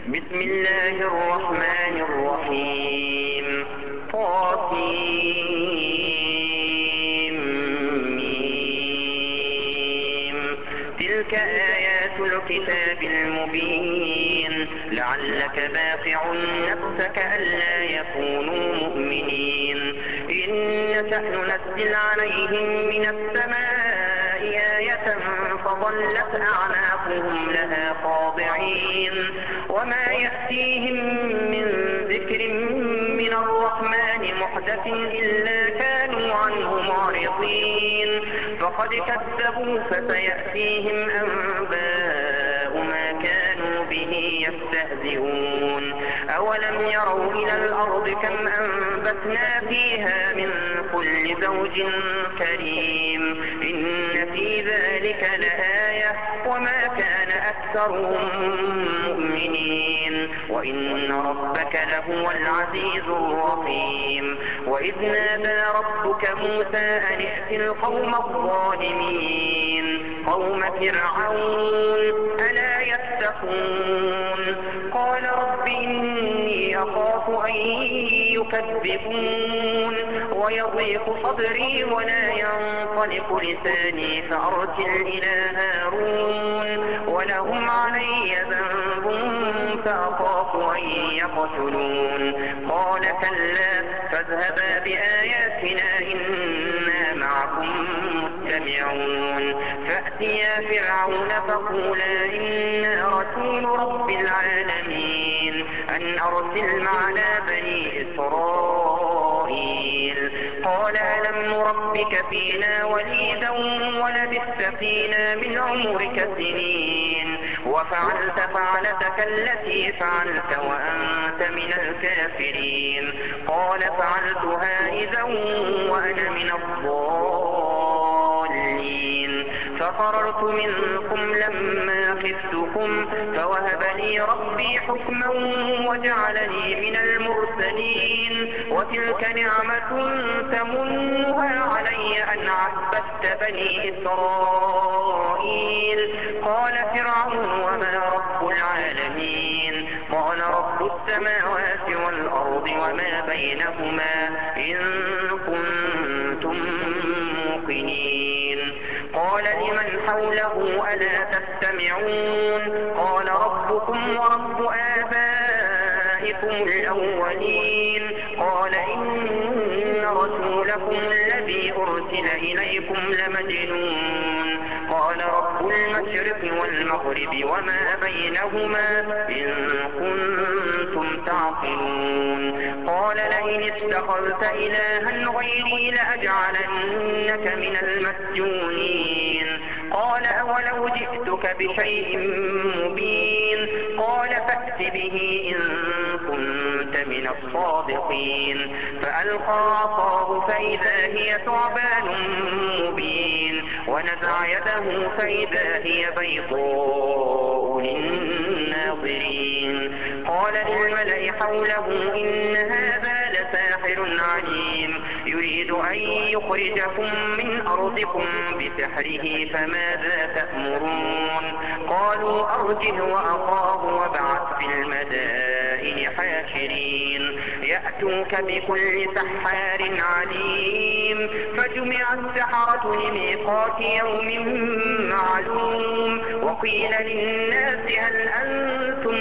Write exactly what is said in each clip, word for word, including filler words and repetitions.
بسم الله الرحمن الرحيم. طاسيم. تلك آيات الكتاب المبين. لعلك باقع نفسك ألا يكونوا مؤمنين. إن نشأ ننزل عليهم من السماء آية فظلت أعناقهم لها خاضعين. وما يأتيهم من ذكر من الرحمن محدث إلا كانوا عنه معرضين. فقد كذبوا فسيأتيهم أنباء ما كانوا به يستهزئون. أولم يروا إلى الأرض كم أنبتنا فيها من كل زوج كريم. إن في ذلك لآية وما كان أكثرهم مؤمنين. وإن ربك لهو العزيز الرحيم. وإذ نادى ربك موسى أن ائت القوم الظالمين قوم فرعون ألا يتقون. قال رب إني أخاف أن يكذبون ويضيق صدري ولا ينطلق لساني فأرسل إلى هارون ولهم علي ذنب فأخاف أن يقتلون. قال كلا فاذهبا بآياتنا إنا معكم مستمعون. فأتيا فرعون فقولا إنا رسول رب العالمين أن أرسل معنا بني إسرائيل. قال ألم نربك فينا وليدا ولبثت فينا من عمرك سنين وفعلت فعلتك التي فعلت وأنت من الكافرين. قال فعلتها إذا وأنا من الضالين. ففررت منكم لما خفتكم فوهب لي ربي حكما وجعلني من المرسلين. وتلك نعمة تمنها علي أن عبدت بني إسرائيل. قال فرعون وما رب العالمين. قال رب السماوات والأرض وما بينهما إن كنتم موقنين. قال لمن حوله ألا تستمعون. قال ربكم ورب آبائكم الأولين. قال إن رسولكم الذي أرسل إليكم لمجنون. قال رب المشرق والمغرب وما بينهما إن كنتم تعقلون. قال لئن اتخذت إلها غيري لأجعلنك من المسجونين. قال أولو جئتك بشيء مبين. قال فأت به إن كنت من الصادقين. فألقى عصاه فإذا هي ثعبان مبين ونزع يده فإذا هي بيضاء للناظرين. قال للملأ حوله إن هذا لساحر عليم يريد أن يخرجكم من أرضكم بسحره فماذا تأمرون. قالوا أرجه وأخاه وابعث في المدائن حاشرين يأتوك بكل سحار عليم. فجمع السحرة لميقات يوم معلوم. وقيل للناس هل أنتم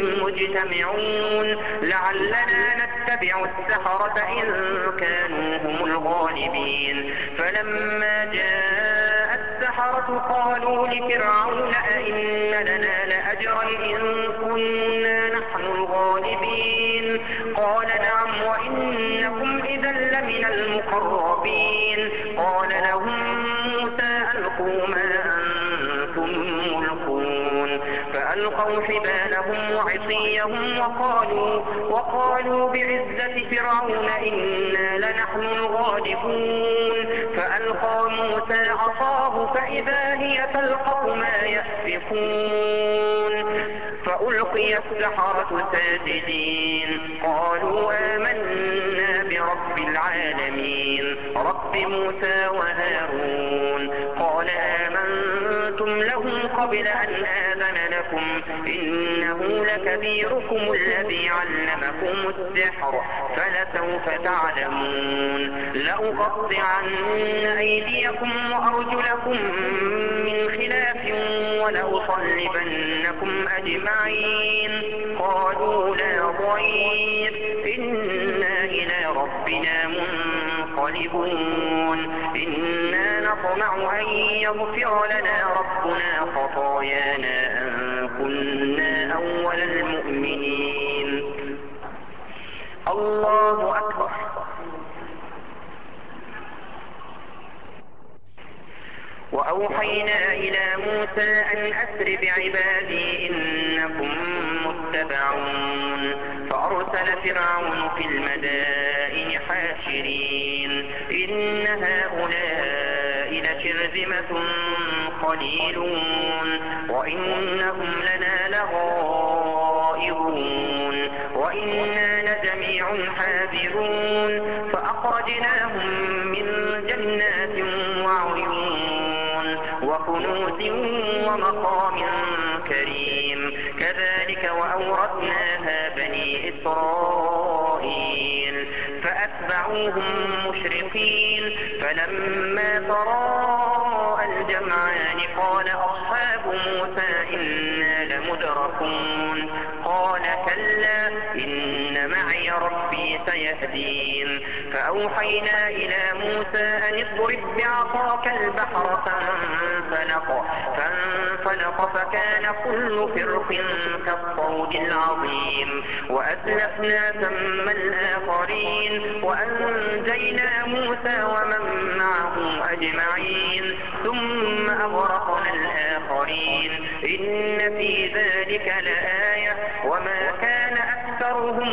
مجتمعون لعلنا نتبع السحرة إن كانوا هم الغالبين. فلما جاء السحرة قالوا لفرعون أئن لنا لأجرا إن كنا نحن الغالبين. قال نعم وإنكم إذا لمن المقربين. قال لهم موسى ألقوا ما أنتم ملقون. فألقوا حبالهم وعصيهم وقالوا, وقالوا بعزة فرعون إنا لنحن الغالبون. فألقى موسى عصاه فإذا هي تلقف ما يأفكون. فألقي السحرة ساجدين قالوا آمنا برب العالمين رب موسى وهارون. قال آمنتم أسلمتم لهم قبل أن آذن لكم إنه لكبيركم الذي علمكم السحر فلسوف تعلمون لأقطعن أيديكم وأرجلكم من خلاف ولأصلبنكم أجمعين قالوا لا ضير إنا إلى ربنا منقلبون إنا نطمع أن يغفر لنا ربنا خطايانا أن كنا أول المؤمنين. الله أكبر. وأوحينا إلى موسى أن أسر بعبادي إنكم متبعون فأرسل فرعون في المدائن حاشرين إن هؤلاء لشرذمة قليلون وإنهم لنا لغائظون وإنا لجميع حاذرون فأخرجناهم من جنات وعيون وكنوز ومقام كريم كذلك وأورثناها بني إسرائيل فأتبعوهم مشرقين فلما تراءى الجمعان قال أصحاب موسى إنا لمدركون قال كلا إن معي ربي سيهدين فأوحينا إلى موسى أن اضرب بعصاك البحر فانفلق فانفلق فكان كل فرق كالطود العظيم وأزلفنا ثم الآخرين وأنجينا موسى ومن معه أجمعين ثم أغرقنا الآخرين إن في ذلك لآية وما كان أكثرهم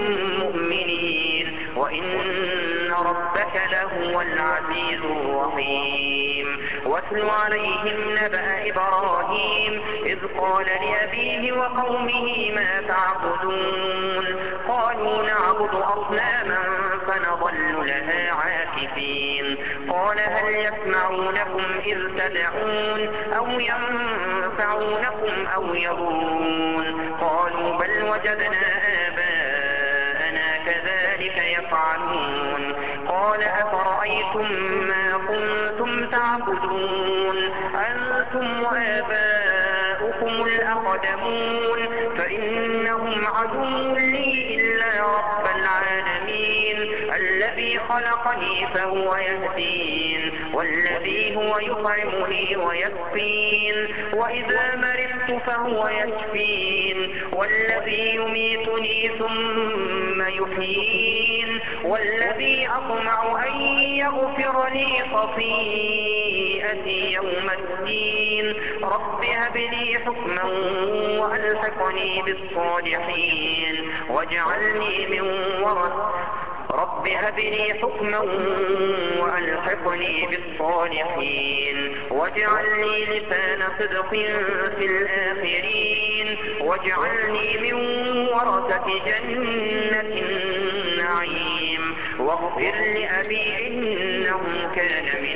مؤمنين وإن ربك لهو العزيز الرحيم واتل عليهم نبأ إبراهيم إذ قال لأبيه وقومه ما تعبدون قالوا نعبد أصناما فنظل لها عاكفين قال هل يسمعونكم إذ تدعون أو ينفعونكم أو يضرون قالوا بل وجدنا آباءنا كذلك يفعلون قال أفرأيتم ما كنتم تعبدون أنتم وآباؤكم الأقدمون فإنهم عدو لي إلا رب العالمين الذي خلقني فهو يهدين والذي هو يطعمني ويسقين وإذا مرضت فهو يشفين والذي يميتني ثم يحيين والذي أطمع أن يغفر لي خطيئتي يوم الدين رب هب لي حكما وألحقني بالصالحين واجعلني من ورثة رب هب لي حكما وألحقني بالصالحين واجعلني لسان صدق في الآخرين واجعلني من ورثة جنة النعيم واغفر لأبي إنه كان من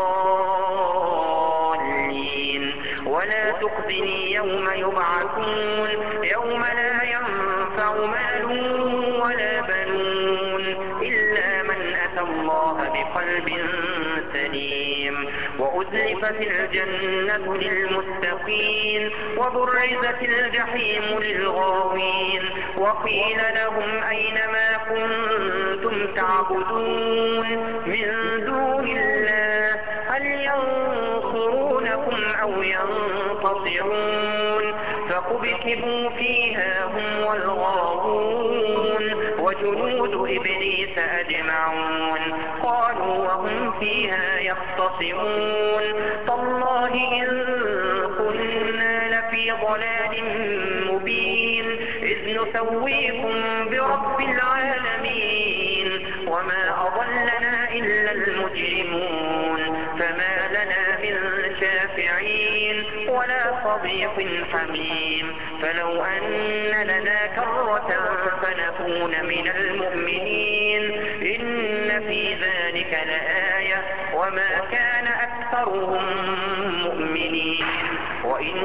الضالين ولا تخزني يوم يبعثون يوم لا ينفع مال ولا بنون إلا من أتى الله بقلب سليم وأزلفت الجنة للمتقين وبرزت الجحيم للغاوين وقيل لهم أين ما كنتم تعبدون من دون الله هل ينصرونكم أو ينتصرون فكبكبوا فيها هم والغاوون وجنود إبليس أجمعون قالوا وهم فيها يختصمون تالله إن كنا لفي ضلال مبين إذ نسويكم برب العالمين وما أضلنا إلا المجرمون فما لنا من شافعين ولا صديق حميم فلو أن لنا كرة فنكون من المؤمنين إن في ذلك لآية وما كان أكثرهم مؤمنين المؤمنين وإن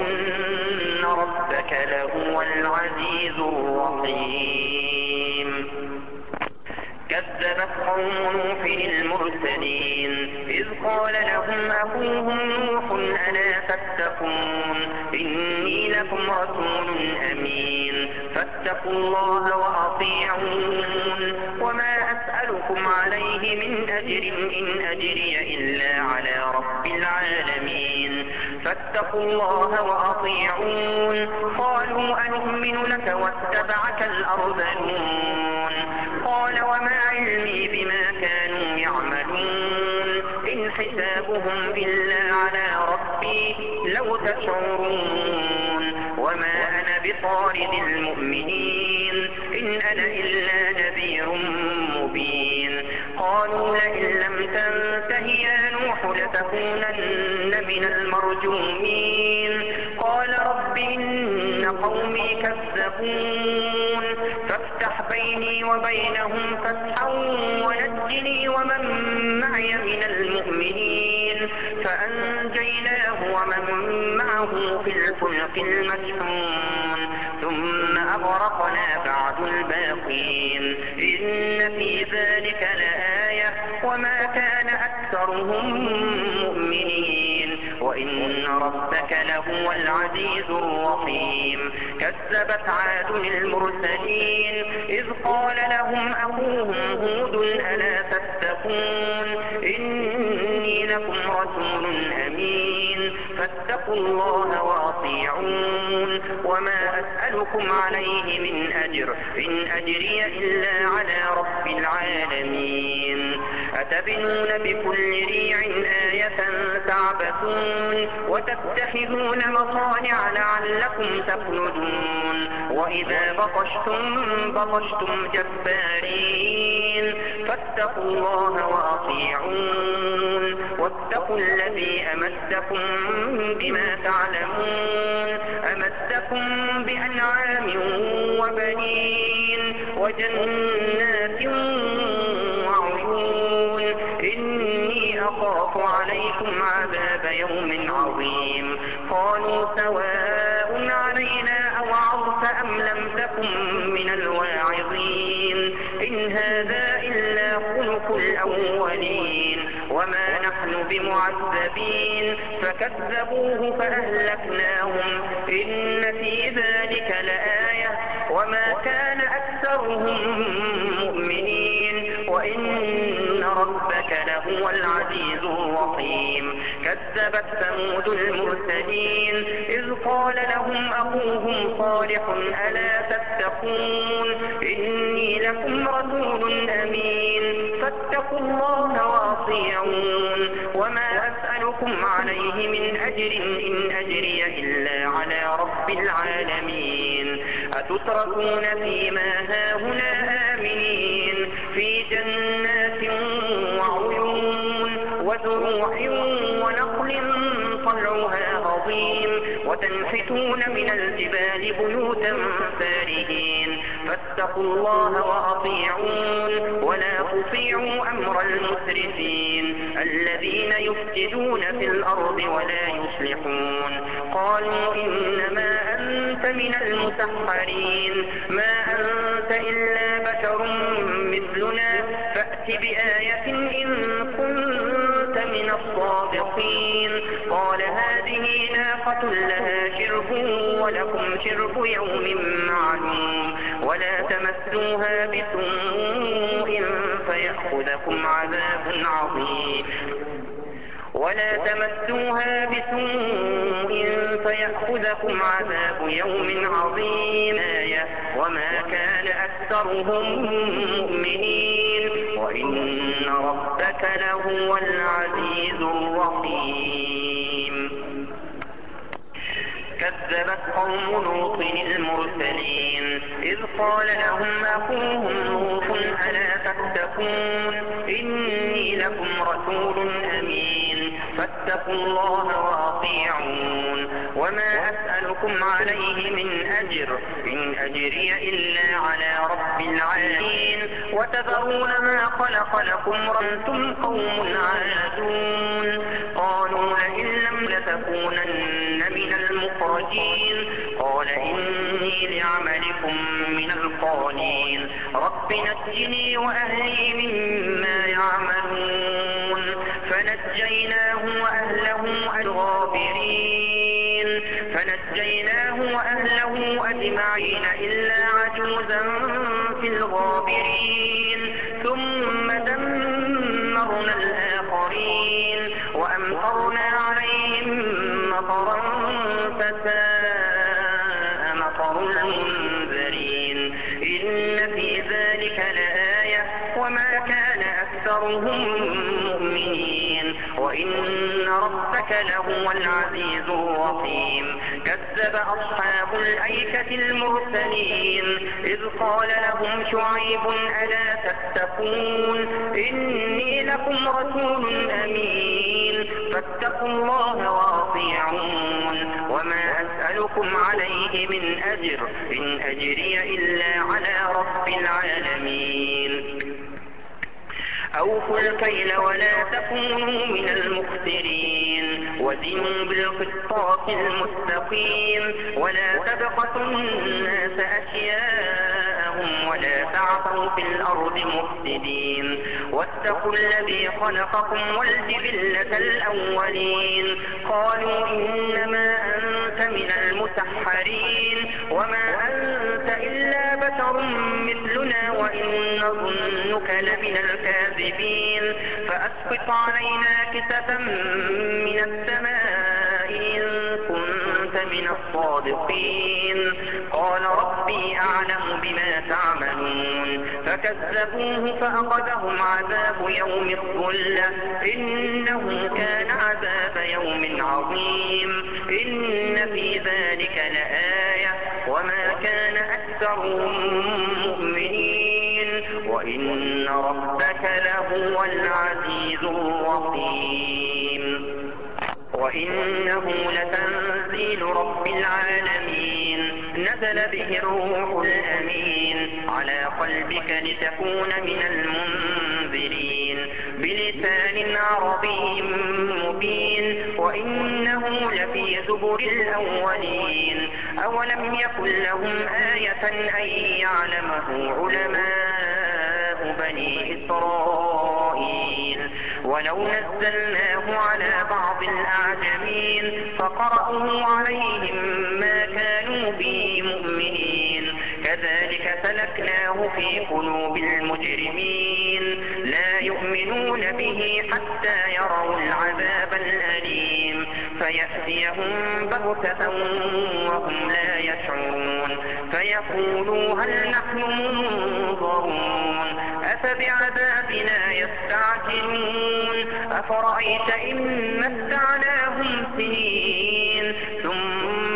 ربك لهو العزيز الرحيم. كذبت قوم نوح المرسلين إذ قال لهم أخوهم نوح ألا تتقون إني لكم رسول أمين فاتقوا الله وأطيعون وما أسألكم عليه من أجر إن أجري إلا على رب العالمين فاتقوا الله وأطيعون. قالوا أنؤمن لك واتبعك الأرذلون قال وما علمي بما كانوا يعملون إن حسابهم إلا على ربي لو تشعرون وما أنا بطارد المؤمنين إن أنا إلا نذير مبين. قالوا لئن لم تنته يا نوح لتكونن من المرجومين قال رب إن قومي كذبون فافتح بيني وبينهم فتحا ونجني ومن معي من المؤمنين فأنجيناه ومن معه في الفلك المشحون ثم أغرقنا بعد الباقين إن في ذلك لآية وما كان أكثرهم مؤمنين وإن ربك لهو العزيز الرحيم. كذبت عاد المرسلين إذ قال لهم أخوهم هود ألا تتقون إني لكم رسول أمين فاتقوا الله وأطيعون وما أسألكم عليه من أجر إن أجري إلا على رب العالمين. أتبنون بكل ريع آية تعبثون وتتخذون مصانع لعلكم تخلدون وإذا بطشتم بطشتم جبارين فاتقوا الله وأطيعون واتقوا الذي أمدكم بما تعلمون أمدكم بأنعام وبنين وجنات وعيون إني أخاف عليكم عذاب يوم عظيم. قالوا سواء علينا أوعظت أم لم تكن من الواعظين إن هذا إلا خلق الأولين وما نحن بمعذبين فكذبوه فأهلكناهم إن في ذلك لآية وما كان أكثرهم مؤمنين وإن ربك لهو العزيز الرحيم. كذبت ثمود المرسلين إذ قال لهم أخوهم صالح ألا تتقون إني لكم رسول أمين فاتقوا الله وأطيعون وما أسألكم عليه من أجر إن أجري إلا على رب العالمين. أتتركون فيما هاهنا آمنين في جنات وعيون وزروع ونخل طلعها هضيم وتنحتون من الجبال بيوتا فارهين فاتقوا الله وأطيعون ولا تطيعوا أمر المسرفين الذين يفسدون في الأرض ولا يصلحون. قالوا إنما أنت من المسحرين ما أنت إلا بشر مثلنا فأت بآية إن كنت من الصادقين. قال هذه ناقة لها شرب ولكم شرب يوم معلوم ولا تمسوها بسوء فيأخذكم عذاب عظيم ولا تمسوها بسوء فيأخذكم عذاب يوم عظيم آية وما كان أكثرهم مؤمنين وإن ربك لهو العزيز الرحيم. كذبت قوم لوط المرسلين إذ قال لهم أخوهم لوط ألا تتقون إني لكم رسول أمين فاتقوا الله وأطيعون وما أسألكم عليه من أجر إن أجري إلا على رب العالمين وتذرون ما خلق لكم وأنتم قوم عادون قالوا لئن لم لتكونن من المخرجين قال إني لعملكم من القالين رب نجني وأهلي مما يعملون فنجيناه وأهله الغابرين فنجيناه وأهله أجمعين إلا عجوزا في الغابرين ثم دمرنا الآخرين وأمطرنا عليهم مطرا فساء مطر المنذرين إن في ذلك لآية وما كان أكثرهم مؤمنين وإن ربك لهو العزيز الرحيم كذب أصحاب الأيكة المرسلين إذ قال لهم شعيب ألا تتقون إني لكم رسول أمين فاتقوا الله وأطيعون وما أسألكم عليه من أجر إن أجري إلا على رب العالمين أوفوا الكيل ولا تكونوا من المخسرين وزنوا بالقسطاس المستقيم ولا تبخسوا الناس أشياءهم ولا تعثوا في الأرض مفسدين واتقوا الذي خلقكم والجبلة الأولين قالوا إنما أنت من المسحرين وما أنت إلا بشر مثلنا وإن نظنك لمن الكاذبين فأسقط علينا كسفا من السماء إن كنت من الصادقين قال ربي أعلم بما تعملون فكذبوه فأخذهم عذاب يوم الظلة إنه كان عذاب يوم عظيم إن في ذلك لآية وما كان أكثرهم مؤمنين وإن ربك لهو العزيز الرحيم وإنه لتنزيل رب العالمين نزل به الروح الأمين على قلبك لتكون من المنذرين بلسان عربي مبين وإنه لفي زبر الأولين أولم يكن لهم آية أن يعلمه علماء بني إسرائيل ولو نزلناه على بعض الأعجمين فقرأوه عليهم ما كانوا به مؤمنين كذلك سلكناه في قلوب المجرمين لا يؤمنون به حتى يروا العذاب الأليم فيأتيهم بغتة وهم لا يشعرون فيقولوا هل نحن منظرون أفبعذابنا يستعجلون أفرأيت إن متعناهم سنين ثم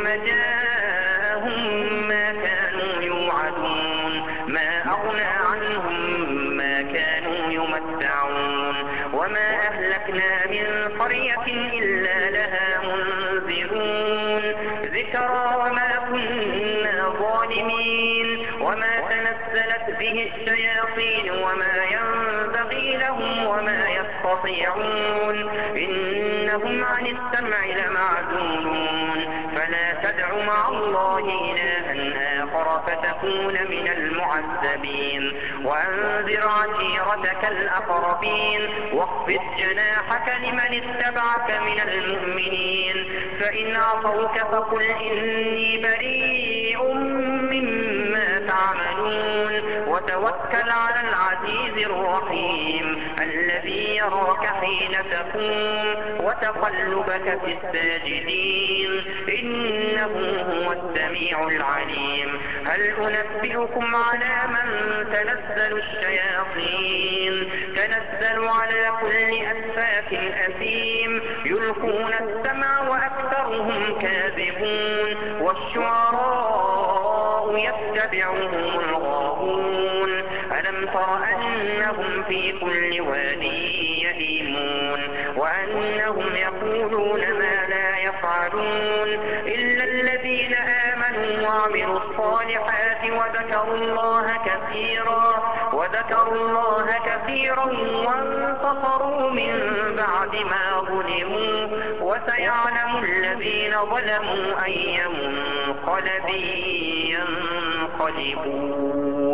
جاءهم ما كانوا يوعدون ما أغنى عنهم ما كانوا يمتعون وما أهلكنا من قرية إلا لها منذرون ذكرى وما كنا ظالمين وما تنزلت به الشياطين وما ينبغي لهم وما يستطيعون إنهم عن السمع لمعزولون فلا تدع مع الله إلها آخر فتكون من المعذبين وأنذر عشيرتك الأقربين واخفض جناحك لمن اتبعك من المؤمنين فإن عصوك فقل إني بريء مما تعملون وتوكل على العزيز الرحيم الذي يراك حين تقوم وتقلبك في الساجدين إنه هو السميع العليم هل أنبئكم على من تنزل الشياطين تنزل على كل أفاك أثيم يلقون السمع وأكثرهم كاذبون والشعراء يتبعهم الغاوون ألم تر أنهم في كل واد يهيمون وأنهم يقولون ما لا يفعلون إلا الذين آمنوا وعملوا الصالحات وذكروا الله كثيرا وذكروا الله كثيرا وانتصروا من بعد ما ظلموا وسيعلم الذين ظلموا أي منقلب ينقلبون.